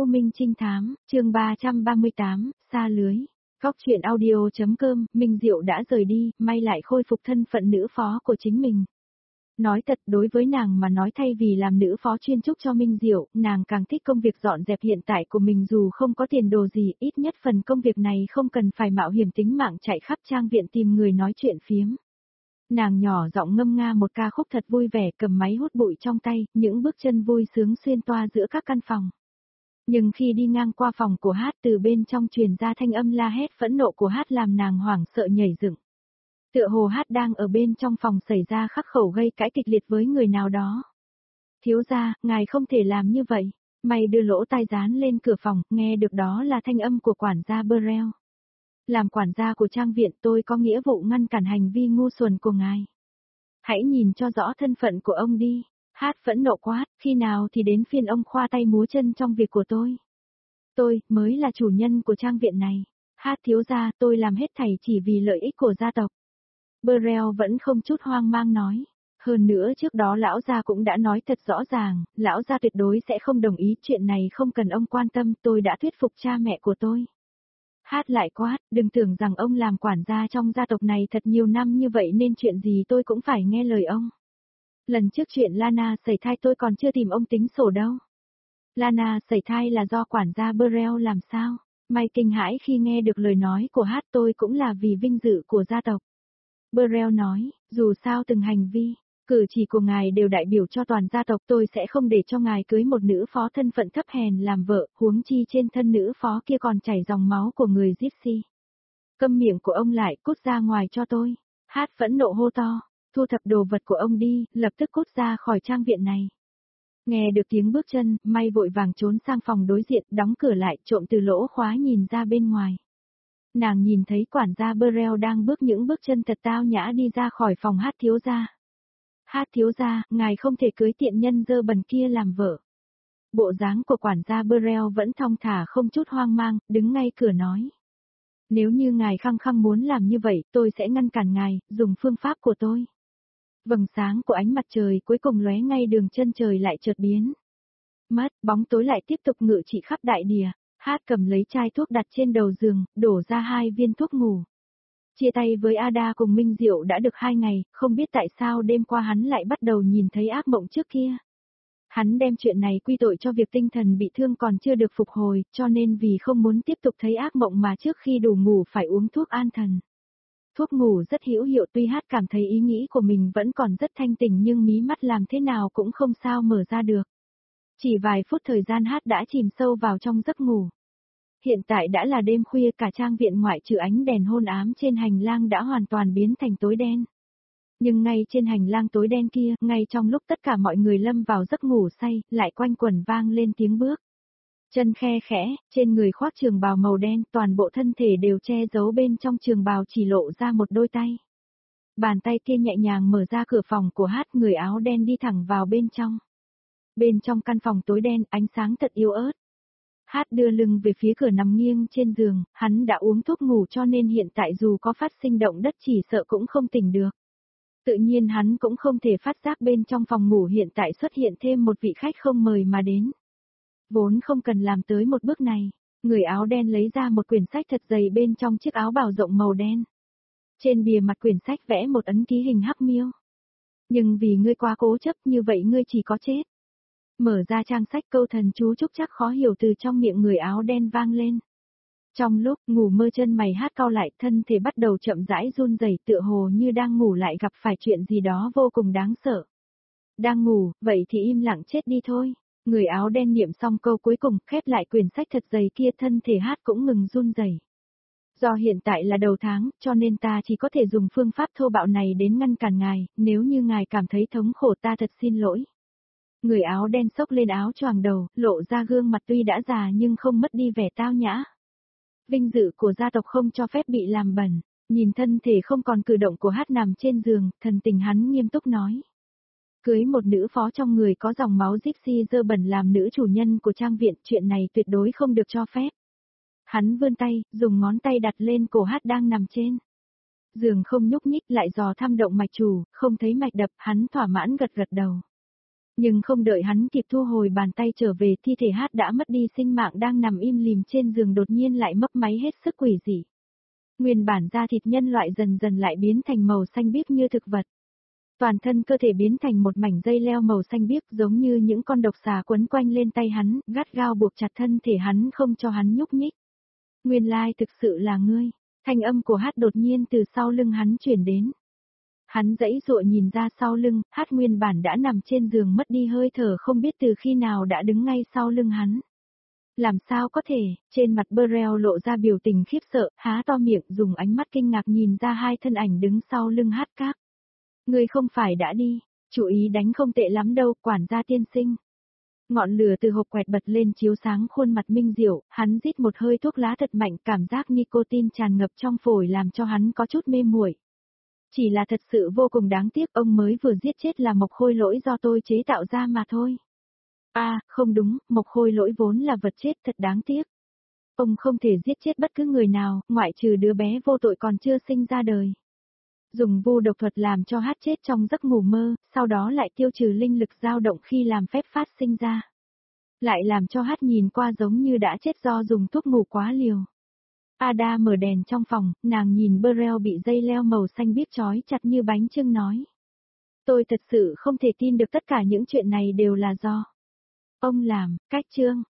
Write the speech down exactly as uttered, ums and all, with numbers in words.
U Minh Trinh Thám, chương ba trăm ba mươi tám, xa lưới. Góc truyện audio.com, Minh Diệu đã rời đi, may lại khôi phục thân phận nữ phó của chính mình. Nói thật, đối với nàng mà nói, thay vì làm nữ phó chuyên trúc cho Minh Diệu, nàng càng thích công việc dọn dẹp hiện tại của mình, dù không có tiền đồ gì, ít nhất phần công việc này không cần phải mạo hiểm tính mạng chạy khắp trang viện tìm người nói chuyện phiếm. Nàng nhỏ giọng ngâm nga một ca khúc thật vui vẻ, cầm máy hút bụi trong tay, những bước chân vui sướng xuyên toa giữa các căn phòng. Nhưng khi đi ngang qua phòng của Hát, từ bên trong truyền ra thanh âm la hét phẫn nộ của Hát làm nàng hoảng sợ nhảy dựng. Tựa hồ Hát đang ở bên trong phòng xảy ra khắc khẩu gây cãi kịch liệt với người nào đó. Thiếu gia, ngài không thể làm như vậy. Mày đưa lỗ tai dán lên cửa phòng, nghe được đó là thanh âm của quản gia Burrell. Làm quản gia của trang viện, tôi có nghĩa vụ ngăn cản hành vi ngu xuẩn của ngài. Hãy nhìn cho rõ thân phận của ông đi. Hát phẫn nộ quát, khi nào thì đến phiên ông khoa tay múa chân trong việc của tôi. Tôi, mới là chủ nhân của trang viện này. Hát thiếu gia, tôi làm hết thảy chỉ vì lợi ích của gia tộc. Burrell vẫn không chút hoang mang nói. Hơn nữa trước đó lão gia cũng đã nói thật rõ ràng, lão gia tuyệt đối sẽ không đồng ý, chuyện này không cần ông quan tâm, tôi đã thuyết phục cha mẹ của tôi. Hát lại quát, đừng tưởng rằng ông làm quản gia trong gia tộc này thật nhiều năm như vậy nên chuyện gì tôi cũng phải nghe lời ông. Lần trước chuyện Lana sẩy thai tôi còn chưa tìm ông tính sổ đâu. Lana sẩy thai là do quản gia Burrell làm sao? May kinh hãi khi nghe được lời nói của Hát, tôi cũng là vì vinh dự của gia tộc. Burrell nói, dù sao từng hành vi, cử chỉ của ngài đều đại biểu cho toàn gia tộc, tôi sẽ không để cho ngài cưới một nữ phó thân phận thấp hèn làm vợ, huống chi trên thân nữ phó kia còn chảy dòng máu của người Gypsy. Câm miệng của ông lại, cút ra ngoài cho tôi. Hát phẫn nộ hô to, thu thập đồ vật của ông đi, lập tức cút ra khỏi trang viện này. Nghe được tiếng bước chân, May vội vàng trốn sang phòng đối diện, đóng cửa lại, trộm từ lỗ khóa nhìn ra bên ngoài. Nàng nhìn thấy quản gia Burrell đang bước những bước chân thật tao nhã đi ra khỏi phòng Hát thiếu gia. Hát thiếu gia, ngài không thể cưới tiện nhân dơ bẩn kia làm vợ. Bộ dáng của quản gia Burrell vẫn thong thả không chút hoang mang, đứng ngay cửa nói. Nếu như ngài khăng khăng muốn làm như vậy, tôi sẽ ngăn cản ngài, dùng phương pháp của tôi. Vầng sáng của ánh mặt trời cuối cùng lóe ngay đường chân trời lại chợt biến. Mất, bóng tối lại tiếp tục ngự trị khắp đại địa. Hát cầm lấy chai thuốc đặt trên đầu giường, đổ ra hai viên thuốc ngủ. Chia tay với Ada cùng Minh Diệu đã được hai ngày, không biết tại sao đêm qua hắn lại bắt đầu nhìn thấy ác mộng trước kia. Hắn đem chuyện này quy tội cho việc tinh thần bị thương còn chưa được phục hồi, cho nên vì không muốn tiếp tục thấy ác mộng mà trước khi đủ ngủ phải uống thuốc an thần. Thuốc ngủ rất hữu hiệu, tuy Hát cảm thấy ý nghĩ của mình vẫn còn rất thanh tỉnh nhưng mí mắt làm thế nào cũng không sao mở ra được. Chỉ vài phút thời gian Hát đã chìm sâu vào trong giấc ngủ. Hiện tại đã là đêm khuya, cả trang viện ngoại trừ ánh đèn hôn ám trên hành lang đã hoàn toàn biến thành tối đen. Nhưng ngay trên hành lang tối đen kia, ngay trong lúc tất cả mọi người lâm vào giấc ngủ say, lại quanh quẩn vang lên tiếng bước. Chân khe khẽ, trên người khoác trường bào màu đen, toàn bộ thân thể đều che giấu bên trong trường bào chỉ lộ ra một đôi tay. Bàn tay kia nhẹ nhàng mở ra cửa phòng của Hát, người áo đen đi thẳng vào bên trong. Bên trong căn phòng tối đen, ánh sáng thật yếu ớt. Hát đưa lưng về phía cửa nằm nghiêng trên giường, hắn đã uống thuốc ngủ cho nên hiện tại dù có phát sinh động đất chỉ sợ cũng không tỉnh được. Tự nhiên hắn cũng không thể phát giác bên trong phòng ngủ hiện tại xuất hiện thêm một vị khách không mời mà đến. Vốn không cần làm tới một bước này, người áo đen lấy ra một quyển sách thật dày bên trong chiếc áo bào rộng màu đen. Trên bìa mặt quyển sách vẽ một ấn ký hình hắc miêu. Nhưng vì ngươi quá cố chấp như vậy ngươi chỉ có chết. Mở ra trang sách, câu thần chú trúc chắc khó hiểu từ trong miệng người áo đen vang lên. Trong lúc ngủ mơ chân mày Hát cau lại, thân thể bắt đầu chậm rãi run rẩy, tựa hồ như đang ngủ lại gặp phải chuyện gì đó vô cùng đáng sợ. Đang ngủ, vậy thì im lặng chết đi thôi. Người áo đen niệm xong câu cuối cùng, khép lại quyển sách thật dày kia, thân thể Hát cũng ngừng run rẩy. Do hiện tại là đầu tháng, cho nên ta chỉ có thể dùng phương pháp thô bạo này đến ngăn cản ngài, nếu như ngài cảm thấy thống khổ ta thật xin lỗi. Người áo đen xốc lên áo choàng đầu, lộ ra gương mặt tuy đã già nhưng không mất đi vẻ tao nhã. Vinh dự của gia tộc không cho phép bị làm bẩn, nhìn thân thể không còn cử động của Hát nằm trên giường, thần tình hắn nghiêm túc nói. Cưới một nữ phó trong người có dòng máu Gypsy dơ bẩn làm nữ chủ nhân của trang viện, chuyện này tuyệt đối không được cho phép. Hắn vươn tay, dùng ngón tay đặt lên cổ Hát đang nằm trên giường không nhúc nhích, lại dò thăm động mạch chủ, không thấy mạch đập, hắn thỏa mãn gật gật đầu. Nhưng không đợi hắn kịp thu hồi bàn tay trở về, thi thể Hát đã mất đi sinh mạng đang nằm im lìm trên giường đột nhiên lại mấp máy hết sức quỷ dị. Nguyên bản da thịt nhân loại dần dần lại biến thành màu xanh biếc như thực vật. Toàn thân cơ thể biến thành một mảnh dây leo màu xanh biếc giống như những con độc xà quấn quanh lên tay hắn, gắt gao buộc chặt thân thể hắn không cho hắn nhúc nhích. Nguyên lai thực sự là ngươi, thanh âm của Hát đột nhiên từ sau lưng hắn chuyển đến. Hắn giãy giụa nhìn ra sau lưng, Hát nguyên bản đã nằm trên giường mất đi hơi thở không biết từ khi nào đã đứng ngay sau lưng hắn. Làm sao có thể, trên mặt Burrell lộ ra biểu tình khiếp sợ, há to miệng dùng ánh mắt kinh ngạc nhìn ra hai thân ảnh đứng sau lưng Hát các. Ngươi không phải đã đi, chú ý đánh không tệ lắm đâu, quản gia tiên sinh. Ngọn lửa từ hộp quẹt bật lên chiếu sáng khuôn mặt Minh Diệu, hắn rít một hơi thuốc lá thật mạnh, cảm giác nicotine tràn ngập trong phổi làm cho hắn có chút mê muội. Chỉ là thật sự vô cùng đáng tiếc, ông mới vừa giết chết là Mộc Khôi Lỗi do tôi chế tạo ra mà thôi. À, không đúng, Mộc Khôi Lỗi vốn là vật chết, thật đáng tiếc. Ông không thể giết chết bất cứ người nào, ngoại trừ đứa bé vô tội còn chưa sinh ra đời. Dùng vu độc thuật làm cho Hát chết trong giấc ngủ mơ, sau đó lại tiêu trừ linh lực dao động khi làm phép phát sinh ra. Lại làm cho Hát nhìn qua giống như đã chết do dùng thuốc ngủ quá liều. Ada mở đèn trong phòng, nàng nhìn Burrell bị dây leo màu xanh biếc trói chặt như bánh chưng nói. Tôi thật sự không thể tin được tất cả những chuyện này đều là do ông làm. Cách chương